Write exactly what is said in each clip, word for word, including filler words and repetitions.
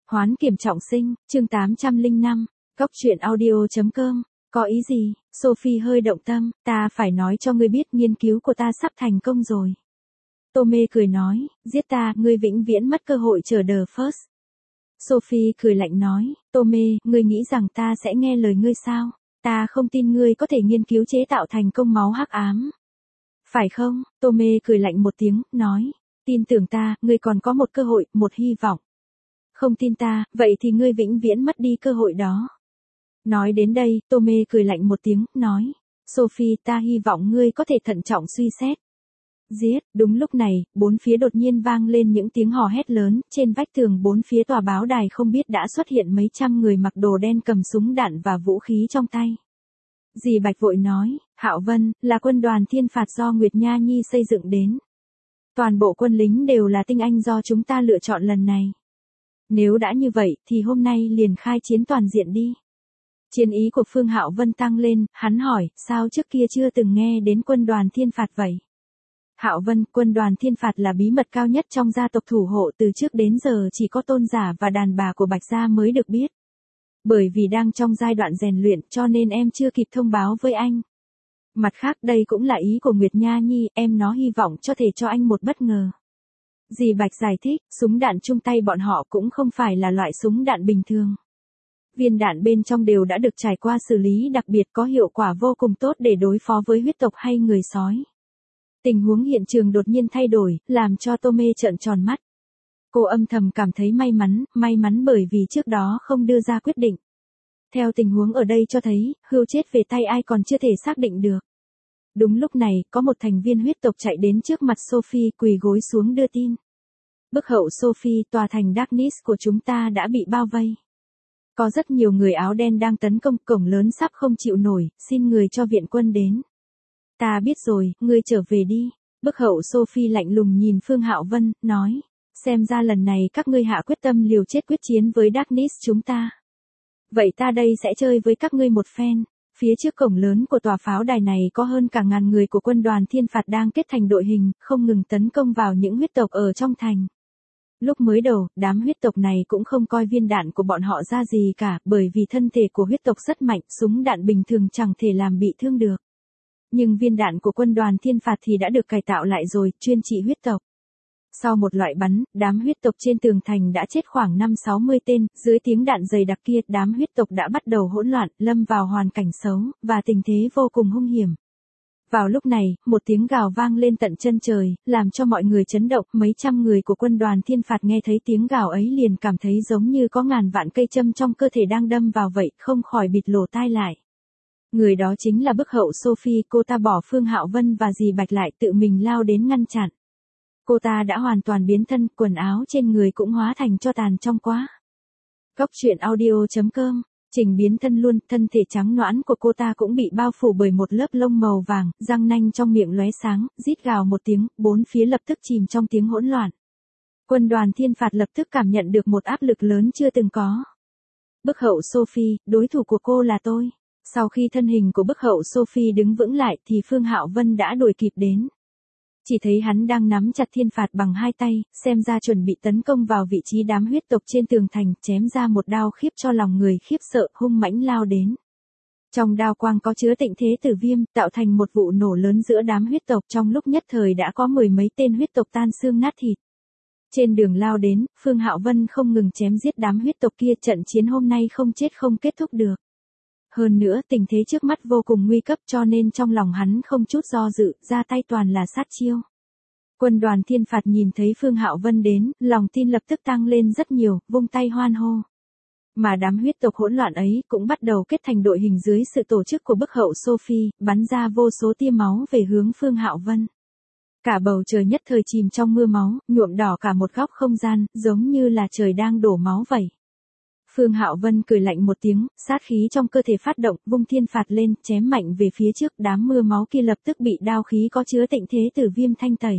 Hoán kiểm trọng sinh, chương tám trăm lẻ năm, Cóc truyện audio.com, có ý gì? Sophie hơi động tâm, ta phải nói cho ngươi biết nghiên cứu của ta sắp thành công rồi. Tommy cười nói, giết ta, ngươi vĩnh viễn mất cơ hội chờ The First. Sophie cười lạnh nói, Tommy, ngươi nghĩ rằng ta sẽ nghe lời ngươi sao? Ta không tin ngươi có thể nghiên cứu chế tạo thành công máu hắc ám. Phải không? Tommy cười lạnh một tiếng, nói, tin tưởng ta, ngươi còn có một cơ hội, một hy vọng. Không tin ta, vậy thì ngươi vĩnh viễn mất đi cơ hội đó. Nói đến đây, Tommy cười lạnh một tiếng, nói, Sophie, ta hy vọng ngươi có thể thận trọng suy xét. Giết, đúng lúc này, bốn phía đột nhiên vang lên những tiếng hò hét lớn, trên vách tường bốn phía tòa báo đài không biết đã xuất hiện mấy trăm người mặc đồ đen cầm súng đạn và vũ khí trong tay. Dì Bạch vội nói, Hạo Vân, là quân đoàn thiên phạt do Nguyệt Nha Nhi xây dựng đến. Toàn bộ quân lính đều là tinh anh do chúng ta lựa chọn lần này. Nếu đã như vậy, thì hôm nay liền khai chiến toàn diện đi. Chiến ý của Phương Hạo Vân tăng lên, hắn hỏi, sao trước kia chưa từng nghe đến quân đoàn thiên phạt vậy? Hạo Vân, quân đoàn thiên phạt là bí mật cao nhất trong gia tộc thủ hộ, từ trước đến giờ chỉ có tôn giả và đàn bà của Bạch Gia mới được biết. Bởi vì đang trong giai đoạn rèn luyện cho nên em chưa kịp thông báo với anh. Mặt khác đây cũng là ý của Nguyệt Nha Nhi, em nó hy vọng cho thể cho anh một bất ngờ. Dì Bạch giải thích, súng đạn chung tay bọn họ cũng không phải là loại súng đạn bình thường. Viên đạn bên trong đều đã được trải qua xử lý đặc biệt, có hiệu quả vô cùng tốt để đối phó với huyết tộc hay người sói. Tình huống hiện trường đột nhiên thay đổi, làm cho Tommy trợn tròn mắt. Cô âm thầm cảm thấy may mắn, may mắn bởi vì trước đó không đưa ra quyết định. Theo tình huống ở đây cho thấy, Hưu chết về tay ai còn chưa thể xác định được. Đúng lúc này, có một thành viên huyết tộc chạy đến trước mặt Sophie, quỳ gối xuống đưa tin. Bức hậu Sophie, tòa thành Darkness của chúng ta đã bị bao vây. Có rất nhiều người áo đen đang tấn công, cổng lớn sắp không chịu nổi, xin người cho viện quân đến. Ta biết rồi, ngươi trở về đi. Bức hậu Sophie lạnh lùng nhìn Phương Hạo Vân, nói, xem ra lần này các ngươi hạ quyết tâm liều chết quyết chiến với Darkness chúng ta. Vậy ta đây sẽ chơi với các ngươi một phen. Phía trước cổng lớn của tòa pháo đài này có hơn cả ngàn người của quân đoàn thiên phạt đang kết thành đội hình, không ngừng tấn công vào những huyết tộc ở trong thành. Lúc mới đầu, đám huyết tộc này cũng không coi viên đạn của bọn họ ra gì cả, bởi vì thân thể của huyết tộc rất mạnh, súng đạn bình thường chẳng thể làm bị thương được. Nhưng viên đạn của quân đoàn thiên phạt thì đã được cải tạo lại rồi, chuyên trị huyết tộc. Sau một loại bắn, đám huyết tộc trên tường thành đã chết khoảng năm sáu mươi tên, dưới tiếng đạn dày đặc kia, đám huyết tộc đã bắt đầu hỗn loạn, lâm vào hoàn cảnh xấu, và tình thế vô cùng hung hiểm. Vào lúc này, một tiếng gào vang lên tận chân trời, làm cho mọi người chấn động, mấy trăm người của quân đoàn thiên phạt nghe thấy tiếng gào ấy liền cảm thấy giống như có ngàn vạn cây châm trong cơ thể đang đâm vào vậy, không khỏi bịt lỗ tai lại. Người đó chính là bức hậu Sophie, cô ta bỏ Phương Hạo Vân và dì Bạch lại, tự mình lao đến ngăn chặn. Cô ta đã hoàn toàn biến thân, quần áo trên người cũng hóa thành tro tàn trong quá. Cóc truyện audio.com, Trình biến thân luôn, thân thể trắng nõn của cô ta cũng bị bao phủ bởi một lớp lông màu vàng, răng nanh trong miệng lóe sáng, rít gào một tiếng, bốn phía lập tức chìm trong tiếng hỗn loạn. Quân đoàn thiên phạt lập tức cảm nhận được một áp lực lớn chưa từng có. Bức hậu Sophie, đối thủ của cô là tôi. Sau khi thân hình của bức hậu Sophie đứng vững lại thì Phương Hạo Vân đã đuổi kịp đến. Chỉ thấy hắn đang nắm chặt thiên phạt bằng hai tay, xem ra chuẩn bị tấn công vào vị trí đám huyết tộc trên tường thành, chém ra một đao khiếp cho lòng người khiếp sợ, hung mãnh lao đến. Trong đao quang có chứa tịnh thế tử viêm, tạo thành một vụ nổ lớn giữa đám huyết tộc, trong lúc nhất thời đã có mười mấy tên huyết tộc tan xương nát thịt. Trên đường lao đến, Phương Hạo Vân không ngừng chém giết đám huyết tộc kia, trận chiến hôm nay không chết không kết thúc được. Hơn nữa, tình thế trước mắt vô cùng nguy cấp cho nên trong lòng hắn không chút do dự, ra tay toàn là sát chiêu. Quân đoàn thiên phạt nhìn thấy Phương Hạo Vân đến, lòng tin lập tức tăng lên rất nhiều, vung tay hoan hô. Mà đám huyết tộc hỗn loạn ấy cũng bắt đầu kết thành đội hình dưới sự tổ chức của bức hậu Sophie, bắn ra vô số tia máu về hướng Phương Hạo Vân. Cả bầu trời nhất thời chìm trong mưa máu, nhuộm đỏ cả một góc không gian, giống như là trời đang đổ máu vậy. Phương Hạo Vân cười lạnh một tiếng, sát khí trong cơ thể phát động, vung thiên phạt lên, chém mạnh về phía trước, đám mưa máu kia lập tức bị đao khí có chứa tịnh thế tử viêm thanh tẩy.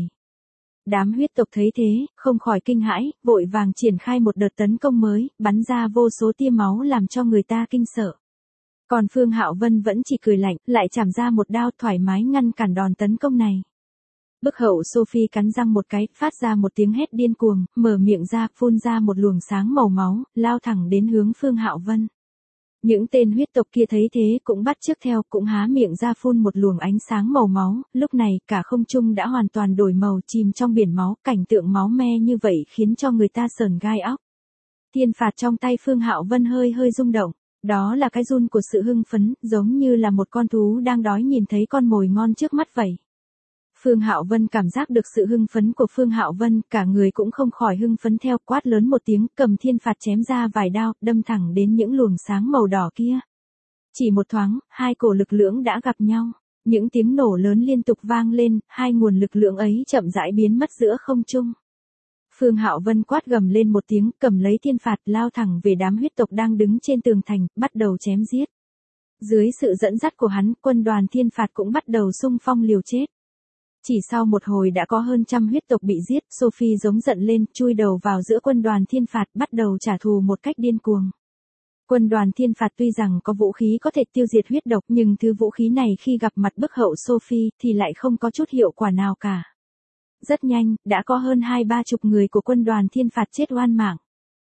Đám huyết tộc thấy thế, không khỏi kinh hãi, vội vàng triển khai một đợt tấn công mới, bắn ra vô số tia máu làm cho người ta kinh sợ. Còn Phương Hạo Vân vẫn chỉ cười lạnh, lại chảm ra một đao thoải mái ngăn cản đòn tấn công này. Bức hậu Sophie cắn răng một cái, phát ra một tiếng hét điên cuồng, mở miệng ra, phun ra một luồng sáng màu máu, lao thẳng đến hướng Phương Hạo Vân. Những tên huyết tộc kia thấy thế cũng bắt chước theo, cũng há miệng ra phun một luồng ánh sáng màu máu, lúc này cả không trung đã hoàn toàn đổi màu, chìm trong biển máu, cảnh tượng máu me như vậy khiến cho người ta sởn gai óc. Thiên phạt trong tay Phương Hạo Vân hơi hơi rung động, đó là cái run của sự hưng phấn, giống như là một con thú đang đói nhìn thấy con mồi ngon trước mắt vậy. Phương Hạo Vân cảm giác được sự hưng phấn của Phương Hạo Vân, cả người cũng không khỏi hưng phấn theo, quát lớn một tiếng, cầm thiên phạt chém ra vài đao, đâm thẳng đến những luồng sáng màu đỏ kia. Chỉ một thoáng, hai cổ lực lượng đã gặp nhau, những tiếng nổ lớn liên tục vang lên, hai nguồn lực lượng ấy chậm rãi biến mất giữa không trung. Phương Hạo Vân quát gầm lên một tiếng, cầm lấy thiên phạt lao thẳng về đám huyết tộc đang đứng trên tường thành, bắt đầu chém giết. Dưới sự dẫn dắt của hắn, quân đoàn thiên phạt cũng bắt đầu xung phong liều chết. Chỉ sau một hồi đã có hơn trăm huyết tộc bị giết, Sophie giống giận lên, chui đầu vào giữa quân đoàn thiên phạt, bắt đầu trả thù một cách điên cuồng. Quân đoàn thiên phạt tuy rằng có vũ khí có thể tiêu diệt huyết độc, nhưng thứ vũ khí này khi gặp mặt bức hậu Sophie thì lại không có chút hiệu quả nào cả. Rất nhanh, đã có hơn hai ba chục người của quân đoàn thiên phạt chết oan mạng.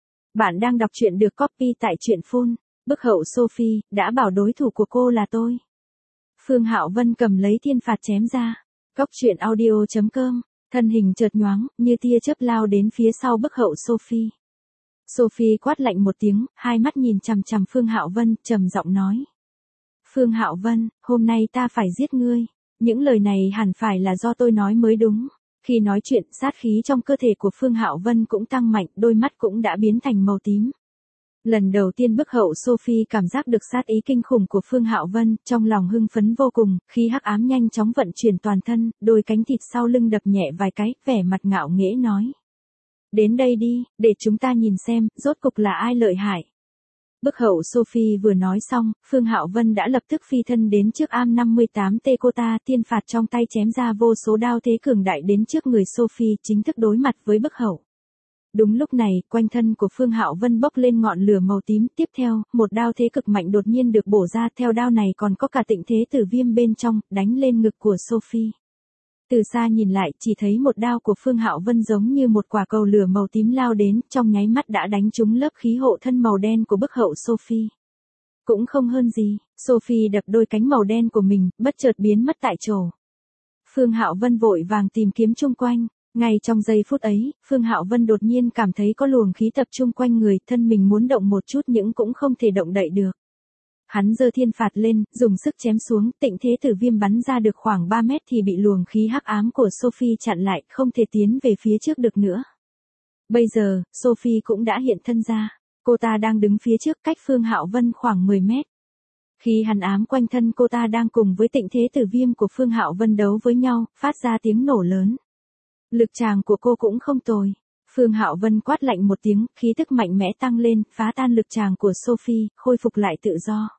Bạn đang đọc truyện được copy tại truyện phun. Bức hậu Sophie đã bảo đối thủ của cô là tôi. Phương Hạo Vân cầm lấy thiên phạt chém ra. Cóc truyện audio chấm com, thân hình chợt nhoáng, như tia chớp lao đến phía sau bức hậu Sophie. Sophie quát lạnh một tiếng, hai mắt nhìn chằm chằm Phương Hạo Vân, trầm giọng nói. Phương Hạo Vân, hôm nay ta phải giết ngươi. Những lời này hẳn phải là do tôi nói mới đúng. Khi nói chuyện, sát khí trong cơ thể của Phương Hạo Vân cũng tăng mạnh, đôi mắt cũng đã biến thành màu tím. Lần đầu tiên bức hậu Sophie cảm giác được sát ý kinh khủng của Phương Hạo Vân, trong lòng hưng phấn vô cùng, khí hắc ám nhanh chóng vận chuyển toàn thân, đôi cánh thịt sau lưng đập nhẹ vài cái, vẻ mặt ngạo nghễ nói. Đến đây đi, để chúng ta nhìn xem, rốt cục là ai lợi hại. Bức hậu Sophie vừa nói xong, Phương Hạo Vân đã lập tức phi thân đến trước am năm mươi tám tê cô ta, thiên phạt trong tay chém ra vô số đao thế cường đại đến trước người Sophie, chính thức đối mặt với bức hậu. Đúng lúc này, quanh thân của Phương Hạo Vân bốc lên ngọn lửa màu tím, tiếp theo, một đao thế cực mạnh đột nhiên được bổ ra, theo đao này còn có cả tịnh thế tử viêm bên trong, đánh lên ngực của Sophie. Từ xa nhìn lại, chỉ thấy một đao của Phương Hạo Vân giống như một quả cầu lửa màu tím lao đến, trong nháy mắt đã đánh trúng lớp khí hộ thân màu đen của bức hậu Sophie. Cũng không hơn gì, Sophie đập đôi cánh màu đen của mình, bất chợt biến mất tại chỗ. Phương Hạo Vân vội vàng tìm kiếm chung quanh. Ngay trong giây phút ấy, Phương Hạo Vân đột nhiên cảm thấy có luồng khí tập trung quanh người, thân mình muốn động một chút nhưng cũng không thể động đậy được. Hắn giơ thiên phạt lên, dùng sức chém xuống, tịnh thế tử viêm bắn ra được khoảng ba mét thì bị luồng khí hắc ám của Sophie chặn lại, không thể tiến về phía trước được nữa. Bây giờ, Sophie cũng đã hiện thân ra. Cô ta đang đứng phía trước cách Phương Hạo Vân khoảng mười mét. Khi hàn ám quanh thân cô ta đang cùng với tịnh thế tử viêm của Phương Hạo Vân đấu với nhau, phát ra tiếng nổ lớn. Lực tràng của cô cũng không tồi. Phương Hạo Vân quát lạnh một tiếng, khí tức mạnh mẽ tăng lên, phá tan lực tràng của Sophie, khôi phục lại tự do.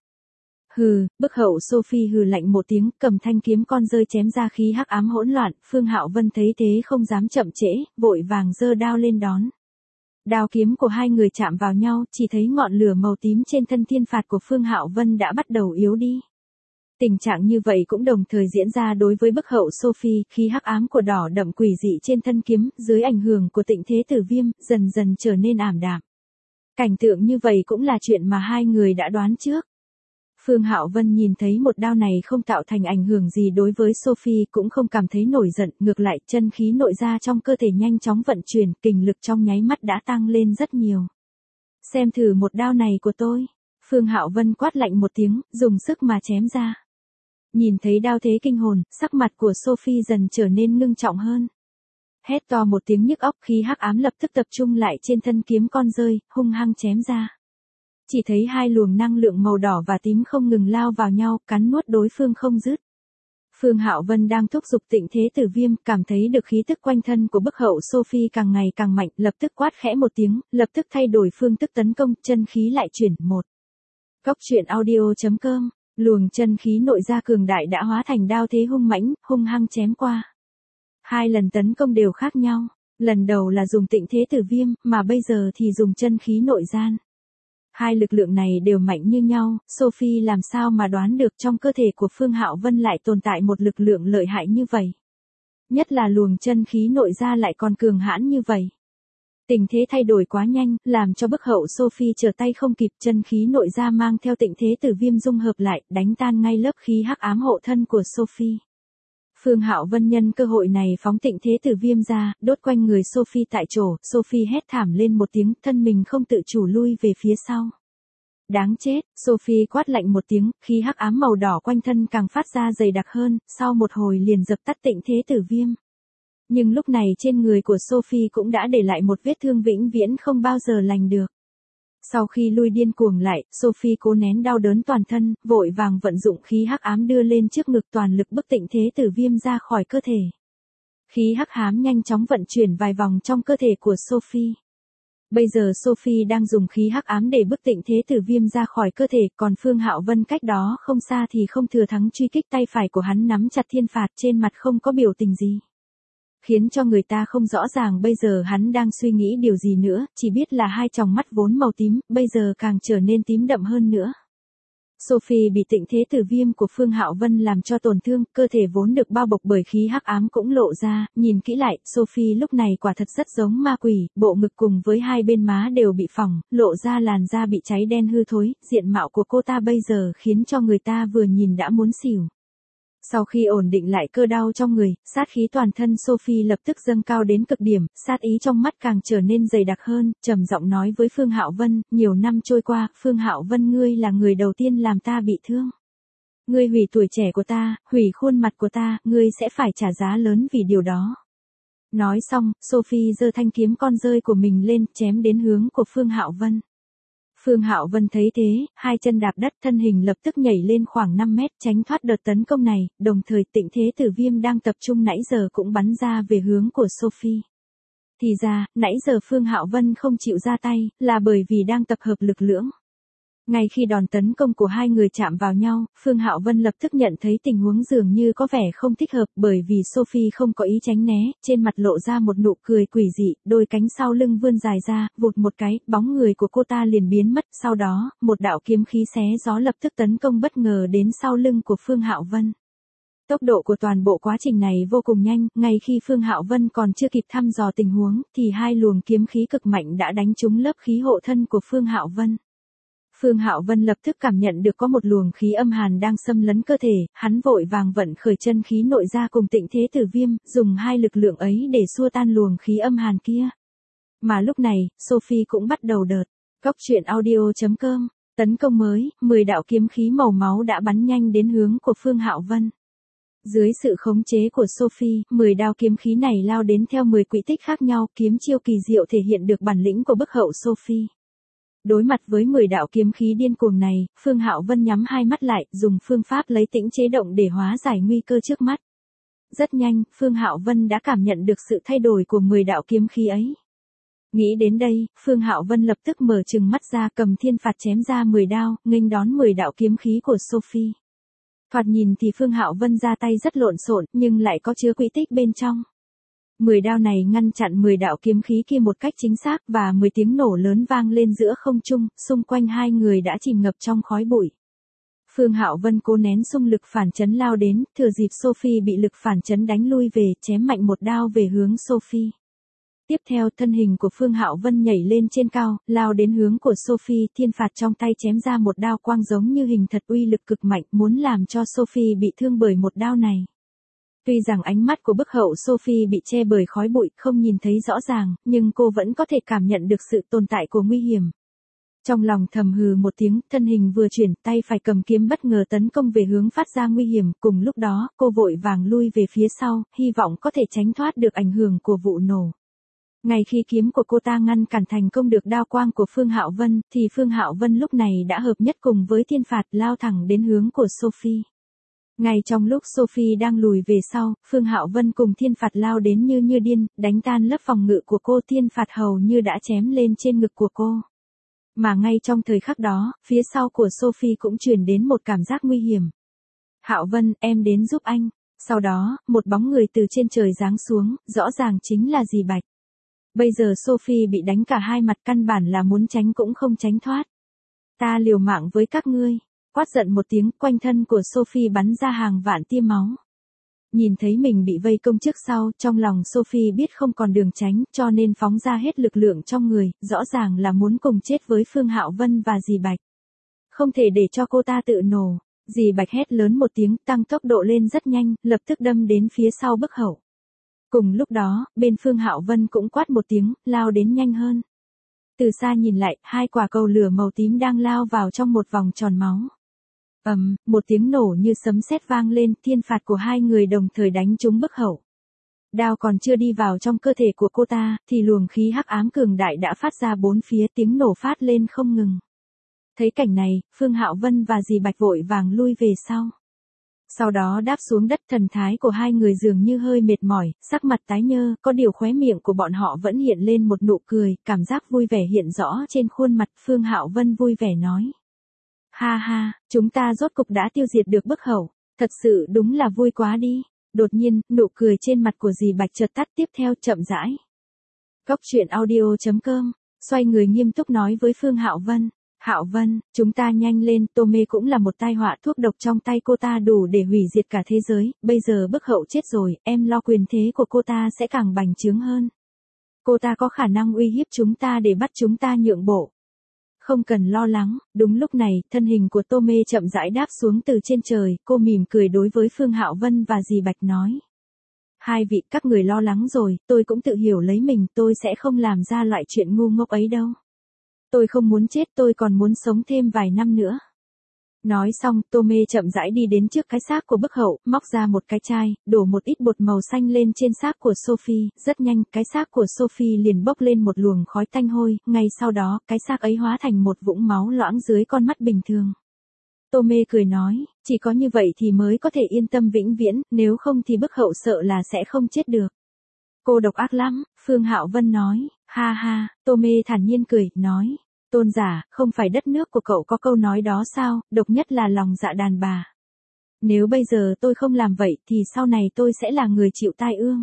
Hừ, bức hậu Sophie hừ lạnh một tiếng, cầm thanh kiếm con rơi chém ra khí hắc ám hỗn loạn, Phương Hạo Vân thấy thế không dám chậm trễ, vội vàng giơ đao lên đón. Đao kiếm của hai người chạm vào nhau, chỉ thấy ngọn lửa màu tím trên thân thiên phạt của Phương Hạo Vân đã bắt đầu yếu đi. Tình trạng như vậy cũng đồng thời diễn ra đối với bức hậu Sophie, khí hắc ám của đỏ đậm quỷ dị trên thân kiếm, dưới ảnh hưởng của tịnh thế tử viêm, dần dần trở nên ảm đạm. Cảnh tượng như vậy cũng là chuyện mà hai người đã đoán trước. Phương Hạo Vân nhìn thấy một đao này không tạo thành ảnh hưởng gì đối với Sophie, cũng không cảm thấy nổi giận, ngược lại chân khí nội ra trong cơ thể nhanh chóng vận chuyển, kình lực trong nháy mắt đã tăng lên rất nhiều. Xem thử một đao này của tôi. Phương Hạo Vân quát lạnh một tiếng, dùng sức mà chém ra. Nhìn thấy đao thế kinh hồn, sắc mặt của Sophie dần trở nên ngưng trọng hơn. Hét to một tiếng nhức óc, khí hắc ám lập tức tập trung lại trên thân kiếm con rơi, hung hăng chém ra. Chỉ thấy hai luồng năng lượng màu đỏ và tím không ngừng lao vào nhau, cắn nuốt đối phương không dứt. Phương Hạo Vân đang thúc giục tịnh thế tử viêm, cảm thấy được khí tức quanh thân của bức hậu Sophie càng ngày càng mạnh, lập tức quát khẽ một tiếng, lập tức thay đổi phương thức tấn công, chân khí lại chuyển, một. Cóc truyện audio chấm com, luồng chân khí nội ra cường đại đã hóa thành đao thế hung mãnh, hung hăng chém qua. Hai lần tấn công đều khác nhau, lần đầu là dùng tịnh thế tử viêm, mà bây giờ thì dùng chân khí nội gian. Hai lực lượng này đều mạnh như nhau, Sophie làm sao mà đoán được trong cơ thể của Phương Hạo Vân lại tồn tại một lực lượng lợi hại như vậy. Nhất là luồng chân khí nội ra lại còn cường hãn như vậy. Tình thế thay đổi quá nhanh, làm cho bức hậu Sophie trở tay không kịp, chân khí nội ra mang theo tịnh thế tử viêm dung hợp lại, đánh tan ngay lớp khí hắc ám hộ thân của Sophie. Phương Hạo Vân nhân cơ hội này phóng tịnh thế tử viêm ra, đốt quanh người Sophie tại chỗ, Sophie hét thảm lên một tiếng, thân mình không tự chủ lui về phía sau. Đáng chết, Sophie quát lạnh một tiếng, khí hắc ám màu đỏ quanh thân càng phát ra dày đặc hơn, sau một hồi liền dập tắt tịnh thế tử viêm. Nhưng lúc này trên người của Sophie cũng đã để lại một vết thương vĩnh viễn không bao giờ lành được. Sau khi lui điên cuồng lại, Sophie cố nén đau đớn toàn thân, vội vàng vận dụng khí hắc ám đưa lên trước ngực, toàn lực bức tịnh thế tử viêm ra khỏi cơ thể. Khí hắc ám nhanh chóng vận chuyển vài vòng trong cơ thể của Sophie. Bây giờ Sophie đang dùng khí hắc ám để bức tịnh thế tử viêm ra khỏi cơ thể, còn Phương Hạo Vân cách đó không xa thì không thừa thắng truy kích, tay phải của hắn nắm chặt thiên phạt, trên mặt không có biểu tình gì. Khiến cho người ta không rõ ràng bây giờ hắn đang suy nghĩ điều gì nữa, chỉ biết là hai tròng mắt vốn màu tím, bây giờ càng trở nên tím đậm hơn nữa. Sophie bị tịnh thế tử viêm của Phương Hạo Vân làm cho tổn thương, cơ thể vốn được bao bọc bởi khí hắc ám cũng lộ ra, nhìn kỹ lại, Sophie lúc này quả thật rất giống ma quỷ, bộ ngực cùng với hai bên má đều bị phỏng, lộ ra làn da bị cháy đen hư thối, diện mạo của cô ta bây giờ khiến cho người ta vừa nhìn đã muốn xỉu. Sau khi ổn định lại cơ đau trong người, sát khí toàn thân Sophie lập tức dâng cao đến cực điểm, sát ý trong mắt càng trở nên dày đặc hơn, trầm giọng nói với Phương Hạo Vân, nhiều năm trôi qua, Phương Hạo Vân ngươi là người đầu tiên làm ta bị thương. Ngươi hủy tuổi trẻ của ta, hủy khuôn mặt của ta, ngươi sẽ phải trả giá lớn vì điều đó. Nói xong, Sophie giơ thanh kiếm con rơi của mình lên, chém đến hướng của Phương Hạo Vân. Phương Hạo Vân thấy thế, hai chân đạp đất, thân hình lập tức nhảy lên khoảng năm mét, tránh thoát đợt tấn công này, đồng thời tịnh thế tử viêm đang tập trung nãy giờ cũng bắn ra về hướng của Sophie. Thì ra, nãy giờ Phương Hạo Vân không chịu ra tay, là bởi vì đang tập hợp lực lượng. Ngay khi đòn tấn công của hai người chạm vào nhau, Phương Hạo Vân lập tức nhận thấy tình huống dường như có vẻ không thích hợp, bởi vì Sophie không có ý tránh né, trên mặt lộ ra một nụ cười quỷ dị, đôi cánh sau lưng vươn dài ra, vụt một cái, bóng người của cô ta liền biến mất, sau đó, một đạo kiếm khí xé gió lập tức tấn công bất ngờ đến sau lưng của Phương Hạo Vân. Tốc độ của toàn bộ quá trình này vô cùng nhanh, ngay khi Phương Hạo Vân còn chưa kịp thăm dò tình huống, thì hai luồng kiếm khí cực mạnh đã đánh trúng lớp khí hộ thân của Phương Hạo Vân. Phương Hạo Vân lập tức cảm nhận được có một luồng khí âm hàn đang xâm lấn cơ thể, hắn vội vàng vận khởi chân khí nội ra cùng tịnh thế tử viêm, dùng hai lực lượng ấy để xua tan luồng khí âm hàn kia. Mà lúc này, Sophie cũng bắt đầu đợt. Cóc truyện audio chấm com, tấn công mới, mười đạo kiếm khí màu máu đã bắn nhanh đến hướng của Phương Hạo Vân. Dưới sự khống chế của Sophie, mười đao kiếm khí này lao đến theo mười quỹ tích khác nhau, kiếm chiêu kỳ diệu thể hiện được bản lĩnh của bức hậu Sophie. Đối mặt với mười đạo kiếm khí điên cuồng này, Phương Hạo Vân nhắm hai mắt lại, dùng phương pháp lấy tĩnh chế động để hóa giải nguy cơ trước mắt. Rất nhanh, Phương Hạo Vân đã cảm nhận được sự thay đổi của mười đạo kiếm khí ấy. Nghĩ đến đây, Phương Hạo Vân lập tức mở trừng mắt ra, cầm thiên phạt chém ra mười đao, nghênh đón mười đạo kiếm khí của Sophie. Thoạt nhìn thì Phương Hạo Vân ra tay rất lộn xộn, nhưng lại có chứa quỹ tích bên trong. mười đao này ngăn chặn mười đạo kiếm khí kia một cách chính xác, và mười tiếng nổ lớn vang lên giữa không trung, xung quanh hai người đã chìm ngập trong khói bụi. Phương Hạo Vân cố nén xung lực phản chấn lao đến, thừa dịp Sophie bị lực phản chấn đánh lui về, chém mạnh một đao về hướng Sophie. Tiếp theo, thân hình của Phương Hạo Vân nhảy lên trên cao, lao đến hướng của Sophie, thiên phạt trong tay chém ra một đao quang giống như hình thật, uy lực cực mạnh, muốn làm cho Sophie bị thương bởi một đao này. Tuy rằng ánh mắt của bức hậu Sophie bị che bởi khói bụi, không nhìn thấy rõ ràng, nhưng cô vẫn có thể cảm nhận được sự tồn tại của nguy hiểm. Trong lòng thầm hừ một tiếng, thân hình vừa chuyển, tay phải cầm kiếm bất ngờ tấn công về hướng phát ra nguy hiểm, cùng lúc đó, cô vội vàng lui về phía sau, hy vọng có thể tránh thoát được ảnh hưởng của vụ nổ. Ngay khi kiếm của cô ta ngăn cản thành công được đao quang của Phương Hạo Vân, thì Phương Hạo Vân lúc này đã hợp nhất cùng với thiên phạt lao thẳng đến hướng của Sophie. Ngay trong lúc Sophie đang lùi về sau, Phương Hạo Vân cùng thiên phạt lao đến như như điên, đánh tan lớp phòng ngự của cô, thiên phạt hầu như đã chém lên trên ngực của cô. Mà ngay trong thời khắc đó, phía sau của Sophie cũng truyền đến một cảm giác nguy hiểm. Hạo Vân, em đến giúp anh. Sau đó, một bóng người từ trên trời giáng xuống, rõ ràng chính là dì Bạch. Bây giờ Sophie bị đánh cả hai mặt, căn bản là muốn tránh cũng không tránh thoát. Ta liều mạng với các ngươi. Quát giận một tiếng, quanh thân của Sophie bắn ra hàng vạn tia máu. Nhìn thấy mình bị vây công trước sau, trong lòng Sophie biết không còn đường tránh, cho nên phóng ra hết lực lượng trong người, rõ ràng là muốn cùng chết với Phương Hạo Vân và dì Bạch. Không thể để cho cô ta tự nổ. Dì Bạch hét lớn một tiếng, tăng tốc độ lên rất nhanh, lập tức đâm đến phía sau bức hậu. Cùng lúc đó, bên Phương Hạo Vân cũng quát một tiếng, lao đến nhanh hơn. Từ xa nhìn lại, hai quả cầu lửa màu tím đang lao vào trong một vòng tròn máu. Ầm, um, một tiếng nổ như sấm sét vang lên, thiên phạt của hai người đồng thời đánh trúng bức hậu. Đao còn chưa đi vào trong cơ thể của cô ta, thì luồng khí hắc ám cường đại đã phát ra bốn phía, tiếng nổ phát lên không ngừng. Thấy cảnh này, Phương Hạo Vân và dì Bạch vội vàng lui về sau. Sau đó đáp xuống đất, thần thái của hai người dường như hơi mệt mỏi, sắc mặt tái nhơ, có điều khóe miệng của bọn họ vẫn hiện lên một nụ cười, cảm giác vui vẻ hiện rõ trên khuôn mặt. Phương Hạo Vân vui vẻ nói. Ha ha, chúng ta rốt cục đã tiêu diệt được bức hậu, thật sự đúng là vui quá đi. Đột nhiên, nụ cười trên mặt của dì Bạch chợt tắt, tiếp theo chậm rãi. Cốc truyện audio chấm com, xoay người nghiêm túc nói với Phương Hạo Vân. Hạo Vân, chúng ta nhanh lên, Tô Mê cũng là một tai họa, thuốc độc trong tay cô ta đủ để hủy diệt cả thế giới, bây giờ bức hậu chết rồi, em lo quyền thế của cô ta sẽ càng bành trướng hơn. Cô ta có khả năng uy hiếp chúng ta để bắt chúng ta nhượng bộ. Không cần lo lắng. Đúng lúc này, thân hình của Tô Mê chậm rãi đáp xuống từ trên trời, cô mỉm cười đối với Phương Hạo Vân và dì Bạch nói. Hai vị, các người lo lắng rồi, tôi cũng tự hiểu lấy mình, tôi sẽ không làm ra loại chuyện ngu ngốc ấy đâu. Tôi không muốn chết, tôi còn muốn sống thêm vài năm nữa. Nói xong, Tô Mê chậm rãi đi đến trước cái xác của bức hậu, móc ra một cái chai, đổ một ít bột màu xanh lên trên xác của Sophie, rất nhanh, cái xác của Sophie liền bốc lên một luồng khói tanh hôi, ngay sau đó, cái xác ấy hóa thành một vũng máu loãng dưới con mắt bình thường. Tô Mê cười nói, chỉ có như vậy thì mới có thể yên tâm vĩnh viễn, nếu không thì bức hậu sợ là sẽ không chết được. Cô độc ác lắm, Phương Hạo Vân nói, ha ha. Tô Mê thản nhiên cười, nói. Tôn giả, không phải đất nước của cậu có câu nói đó sao, độc nhất là lòng dạ đàn bà. Nếu bây giờ tôi không làm vậy thì sau này tôi sẽ là người chịu tai ương.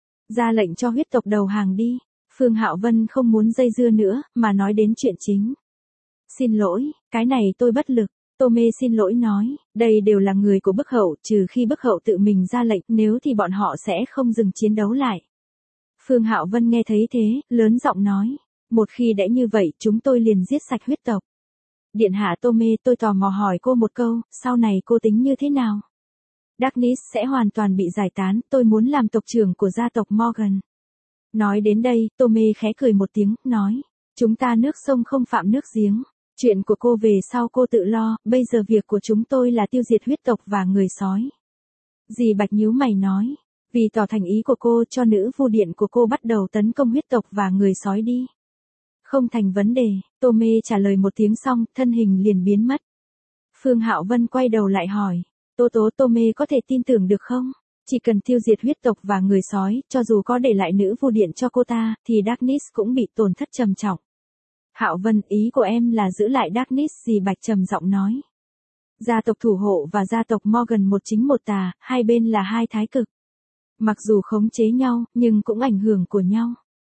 Ra lệnh cho huyết tộc đầu hàng đi. Phương Hạo Vân không muốn dây dưa nữa, mà nói đến chuyện chính. Xin lỗi, cái này tôi bất lực. Tô Mê xin lỗi nói, đây đều là người của bức hậu, trừ khi bức hậu tự mình ra lệnh, nếu thì bọn họ sẽ không dừng chiến đấu lại. Phương Hạo Vân nghe thấy thế, lớn giọng nói. Một khi đã như vậy, chúng tôi liền giết sạch huyết tộc. Điện hạ Tô Mê, tôi tò mò hỏi cô một câu, sau này cô tính như thế nào? Darkness sẽ hoàn toàn bị giải tán, tôi muốn làm tộc trưởng của gia tộc Morgan. Nói đến đây, Tô Mê khẽ cười một tiếng, nói. Chúng ta nước sông không phạm nước giếng. Chuyện của cô về sau cô tự lo, bây giờ việc của chúng tôi là tiêu diệt huyết tộc và người sói. Dì Bạch nhíu mày nói. Vì tỏ thành ý của cô, cho nữ vu điện của cô bắt đầu tấn công huyết tộc và người sói đi. Không thành vấn đề, Tô Mê trả lời một tiếng xong, thân hình liền biến mất. Phương Hạo Vân quay đầu lại hỏi, Tô Tố Tô Mê có thể tin tưởng được không? Chỉ cần tiêu diệt huyết tộc và người sói, cho dù có để lại nữ vu điện cho cô ta, thì Darkness cũng bị tổn thất trầm trọng. Hạo Vân, ý của em là giữ lại Darkness, dì Bạch trầm giọng nói. Gia tộc thủ hộ và gia tộc Morgan một chính một tà, hai bên là hai thái cực. Mặc dù khống chế nhau, nhưng cũng ảnh hưởng của nhau.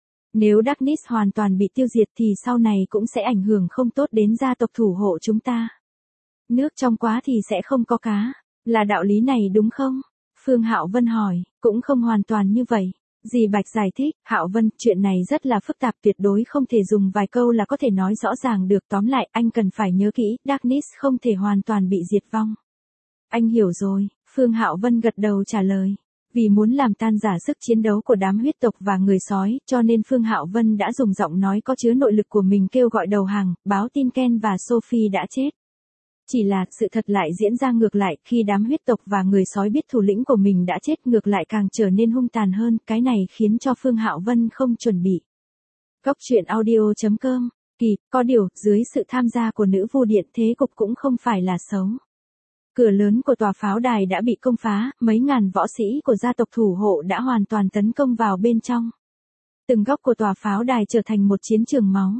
Nếu Darkness hoàn toàn bị tiêu diệt thì sau này cũng sẽ ảnh hưởng không tốt đến gia tộc thủ hộ chúng ta. Nước trong quá thì sẽ không có cá, là đạo lý này đúng không? Phương Hạo Vân hỏi, cũng không hoàn toàn như vậy. Dì Bạch giải thích, Hạo Vân, chuyện này rất là phức tạp, tuyệt đối không thể dùng vài câu là có thể nói rõ ràng được, tóm lại, anh cần phải nhớ kỹ, Darkness không thể hoàn toàn bị diệt vong. Anh hiểu rồi, Phương Hạo Vân gật đầu trả lời. Vì muốn làm tan rã sức chiến đấu của đám huyết tộc và người sói, cho nên Phương Hạo Vân đã dùng giọng nói có chứa nội lực của mình kêu gọi đầu hàng, báo tin Ken và Sophie đã chết. Chỉ là, sự thật lại diễn ra ngược lại, khi đám huyết tộc và người sói biết thủ lĩnh của mình đã chết, ngược lại càng trở nên hung tàn hơn, cái này khiến cho Phương Hạo Vân không chuẩn bị. Cốc truyện audio chấm com, kỳ, có điều, dưới sự tham gia của nữ vu điện thế cục cũng không phải là xấu. Cửa lớn của tòa pháo đài đã bị công phá, mấy ngàn võ sĩ của gia tộc thủ hộ đã hoàn toàn tấn công vào bên trong. Từng góc của tòa pháo đài trở thành một chiến trường máu.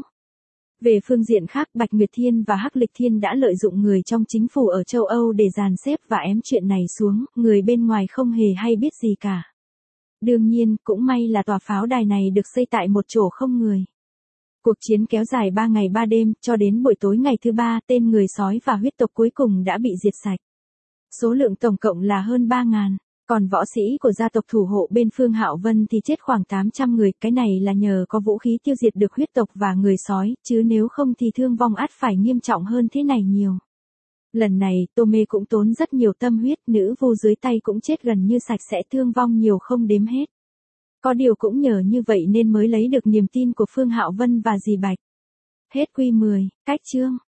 Về phương diện khác, Bạch Nguyệt Thiên và Hắc Lịch Thiên đã lợi dụng người trong chính phủ ở châu Âu để dàn xếp và ém chuyện này xuống, người bên ngoài không hề hay biết gì cả. Đương nhiên, cũng may là tòa pháo đài này được xây tại một chỗ không người. Cuộc chiến kéo dài ba ngày ba đêm, cho đến buổi tối ngày thứ ba, tên người sói và huyết tộc cuối cùng đã bị diệt sạch. Số lượng tổng cộng là hơn ba ngàn. Còn võ sĩ của gia tộc thủ hộ bên Phương Hạo Vân thì chết khoảng tám trăm người, cái này là nhờ có vũ khí tiêu diệt được huyết tộc và người sói, chứ nếu không thì thương vong ắt phải nghiêm trọng hơn thế này nhiều. Lần này, Tome cũng tốn rất nhiều tâm huyết, nữ vô dưới tay cũng chết gần như sạch sẽ, thương vong nhiều không đếm hết. Có điều cũng nhờ như vậy nên mới lấy được niềm tin của Phương Hạo Vân và dì Bạch. Hết quy mười, cách chương.